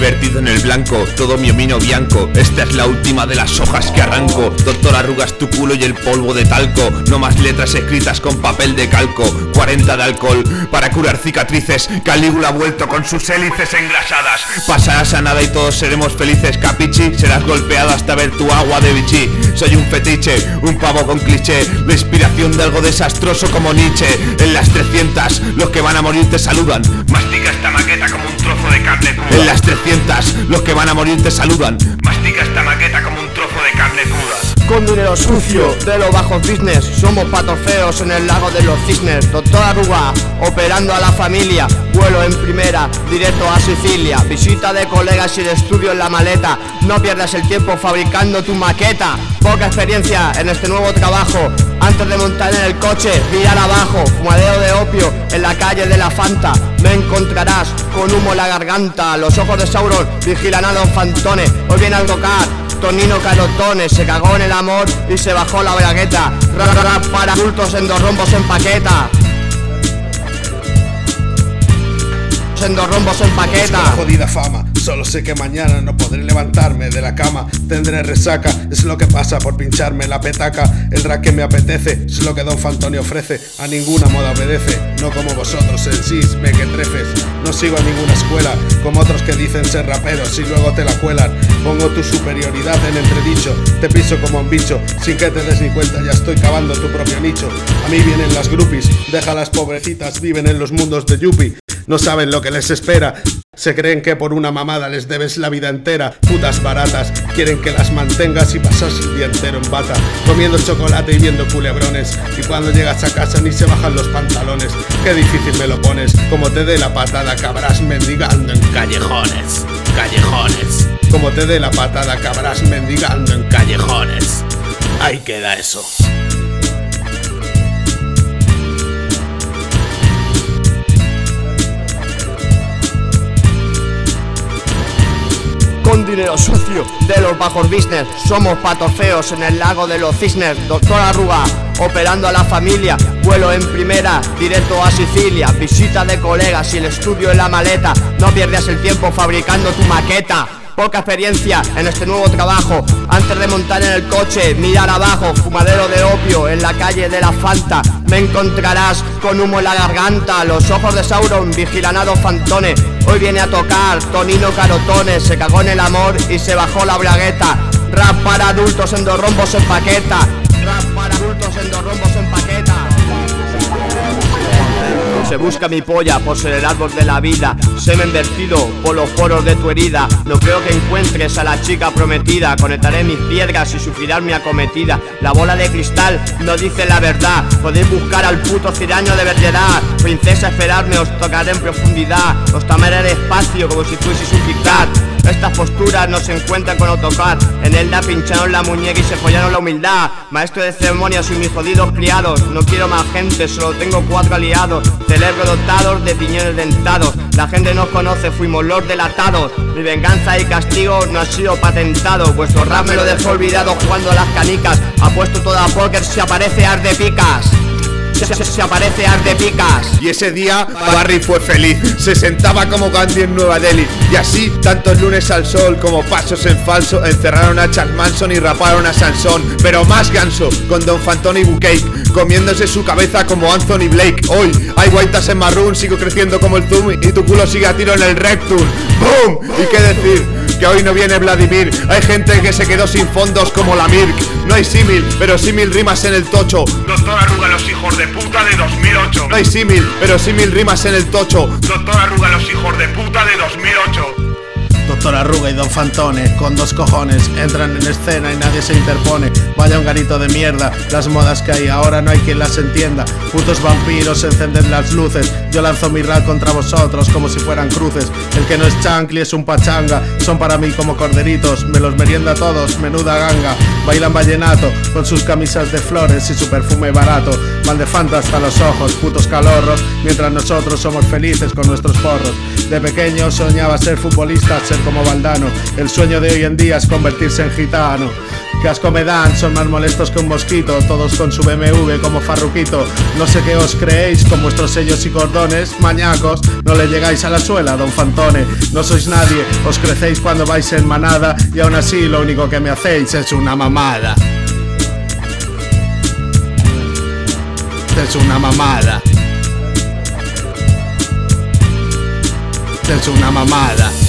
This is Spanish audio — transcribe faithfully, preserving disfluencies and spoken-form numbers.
vertido en el blanco todo mi omino bianco. Esta es la última de las hojas que arranco. Doctor, arrugas tu culo y el polvo de talco. No más letras escritas con papel de calco. Cuarenta de alcohol para curar cicatrices. Calígula vuelto con sus hélices engrasadas. Pasarás a nada y todos seremos felices, capichi. Serás golpeado hasta ver tu agua de bichi. Soy un fetiche, un pavo con cliché. La inspiración de algo desastroso como Nietzsche. En las trescientas los que van a morir te saludan. Mastica esta maqueta como un trozo de carne cruda. En las trescientas los que van a morir te saludan. Mastica esta maqueta como un trozo de carne cruda. Con dinero sucio de los bajos business, somos patos feos en el lago de los cisnes. Doctor Arruga, operando a la familia. Vuelo en primera, directo a Sicilia. Visita de colegas y de estudio en la maleta. No pierdas el tiempo fabricando tu maqueta. Poca experiencia en este nuevo trabajo. Antes de montar en el coche, mirar abajo. Fumadeo de opio en la calle de la Fanta. Me encontrarás con humo en la garganta. Los ojos de Sauron vigilan a Don Fantone. Hoy viene al tocar Tonino Carotones. Se cagó en el amor y se bajó la bragueta. Rap, rap para adultos en dos rombos en paqueta. En dos rombos en paqueta. Busco la jodida fama, solo sé que mañana no podré levantarme de la cama. Tendré resaca, es lo que pasa por pincharme la petaca. El rap que me apetece, es lo que Don Fantoni ofrece. A ninguna moda obedece, no como vosotros en sis mequetrefes. No sigo a ninguna escuela, como otros que dicen ser raperos y luego te la cuelan. Pongo tu superioridad en entredicho, te piso como un bicho, sin que te des ni cuenta ya estoy cavando tu propio nicho. A mí vienen las groupies, deja las pobrecitas, viven en los mundos de Yuppie. No saben lo que les espera. Se creen que por una mamada les debes la vida entera. Putas baratas, quieren que las mantengas y pasas el día entero en bata, comiendo chocolate y viendo culebrones. Y cuando llegas a casa ni se bajan los pantalones. Qué difícil me lo pones. Como te dé la patada acabarás mendigando en callejones. Callejones. Como te dé la patada acabarás mendigando en callejones. Ahí queda eso. Con dinero sucio de los bajos business, somos patos feos en el lago de los cisnes. Doctor Arruga, operando a la familia. Vuelo en primera, directo a Sicilia. Visita de colegas y el estudio en la maleta. No pierdas el tiempo fabricando tu maqueta. Poca experiencia en este nuevo trabajo. Antes de montar en el coche, mirar abajo. Fumadero de opio en la calle de la Fanta. Me encontrarás con humo en la garganta. Los ojos de Sauron vigilan a Don Fantone. Hoy viene a tocar Tonino Carotones. Se cagó en el amor y se bajó la bragueta. Rap para adultos en dos rombos en paqueta. Rap para adultos en dos rombos en paqueta. Se busca mi polla por ser el árbol de la vida. Semen vertido por los poros de tu herida. No creo que encuentres a la chica prometida. Conectaré mis piedras y sufrirás mi acometida. La bola de cristal no dice la verdad. Podéis buscar al puto ciraño de verdad. Princesa, esperadme, os tocaré en profundidad. Os tomaré despacio como si fueseis un Kit Kat. Estas posturas no se encuentran con AutoCAD. En él la pincharon la muñeca y se follaron la humildad. Maestro de ceremonias y mis jodidos criados. No quiero más gente, solo tengo cuatro aliados. Cerebro dotados de piñones dentados. La gente nos conoce, fuimos los delatados. Mi venganza y castigo no ha sido patentado. Vuestro rap me lo dejó olvidado jugando a las canicas. Apuesto toda a póker si aparece Ar de Picas. Se, se, se aparece Ar de Picas. Y ese día Barry fue feliz. Se sentaba como Gandhi en Nueva Delhi. Y así, tantos lunes al sol como pasos en falso, encerraron a Charles Manson y raparon a Sansón. Pero más ganso, con Don Fantoni Bucake, comiéndose su cabeza como Anthony Blake. Hoy hay guaitas en Maroon, sigo creciendo como el Zoom y tu culo sigue a tiro en el Rectum. ¡Boom! ¿Y qué decir? Que hoy no viene Vladimir. Hay gente que se quedó sin fondos como la Mirk. No hay símil, pero símil rimas en el tocho. Doctor Arruga, los hijos de puta de dos mil ocho. No hay símil, pero símil rimas en el tocho. Doctor Arruga, los hijos de puta de dos mil ocho. Doctor Arruga y Don Fantone, con dos cojones, entran en escena y nadie se interpone. Vaya un garito de mierda, las modas que hay ahora no hay quien las entienda. Putos vampiros encenden las luces, yo lanzo mi rap contra vosotros como si fueran cruces. El que no es chancli es un pachanga, son para mí como corderitos, me los merienda a todos, menuda ganga. Bailan vallenato, con sus camisas de flores y su perfume barato. Mal de Fanta hasta los ojos, putos calorros, mientras nosotros somos felices con nuestros porros. De pequeño soñaba ser futbolista, ser como Valdano. El sueño de hoy en día es convertirse en gitano. Que asco me dan, son más molestos que un mosquito. Todos con su B M W como Farruquito. No sé qué os creéis con vuestros sellos y cordones. Mañacos, no le llegáis a la suela, don Fantone. No sois nadie, os crecéis cuando vais en manada. Y aún así lo único que me hacéis es una mamada. Es una mamada. Es una mamada.